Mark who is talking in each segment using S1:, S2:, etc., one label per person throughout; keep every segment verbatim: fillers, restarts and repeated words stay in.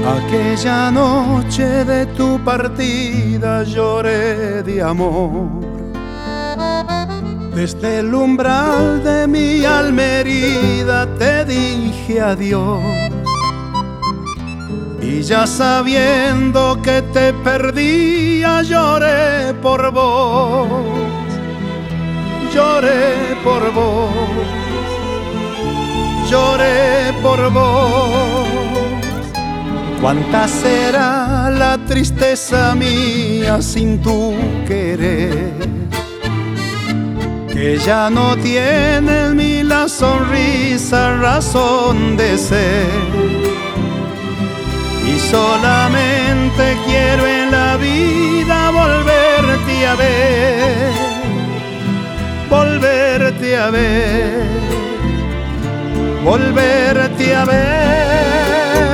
S1: Aquella noche de tu partida lloré de amor. Desde el umbral de mi alma herida te dije adiós. Y ya sabiendo que te perdía lloré por vos. Lloré por vos. Lloré por vos. Cuánta será la tristeza mía sin tu querer, que ya no tiene en mí la sonrisa razón de ser. Y solamente quiero en la vida volverte a ver, volverte a ver, volverte a ver.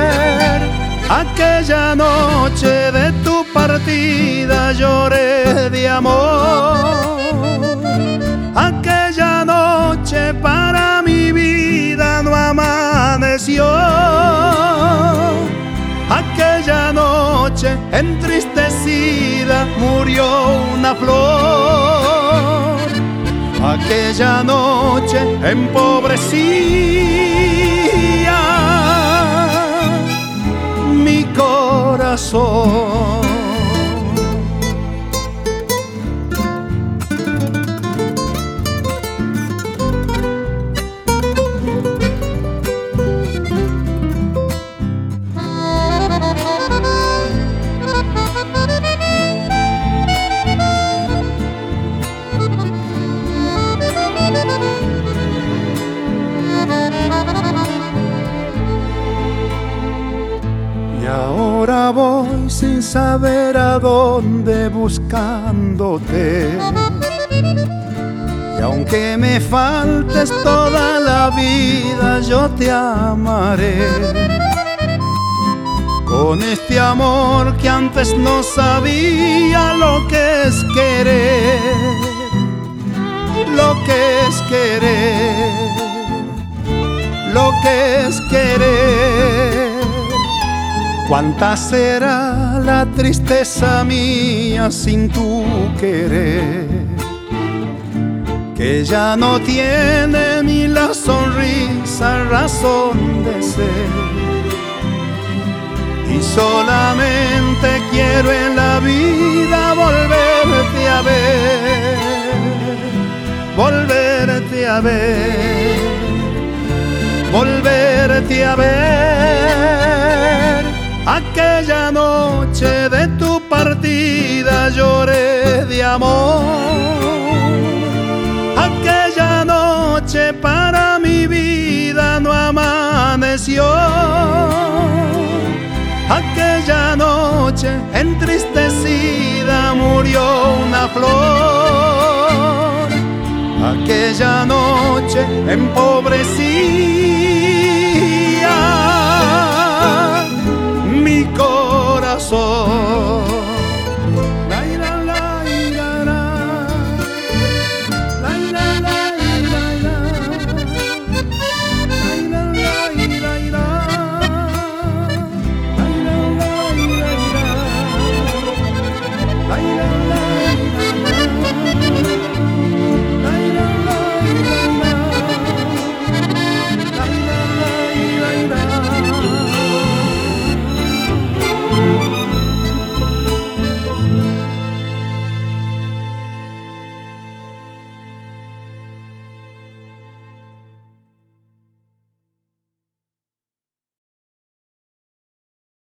S1: Aquella noche de tu partida lloré de amor. Aquella noche para mi vida no amaneció. Aquella noche entristecida murió una flor. Aquella noche empobrecía mi corazón. Ahora voy sin saber a dónde buscándote. Y aunque me faltes toda la vida, yo te amaré. Con este amor que antes no sabía lo que es querer, lo que es querer, lo que es querer. Cuánta será la tristeza mía sin tu querer, que ya no tiene ni la sonrisa razón de ser. Y solamente quiero en la vida volverte a ver, volverte a ver, volverte a ver. Aquella noche de tu partida lloré de amor. Aquella noche para mi vida no amaneció. Aquella noche entristecida murió una flor. Aquella noche empobrecida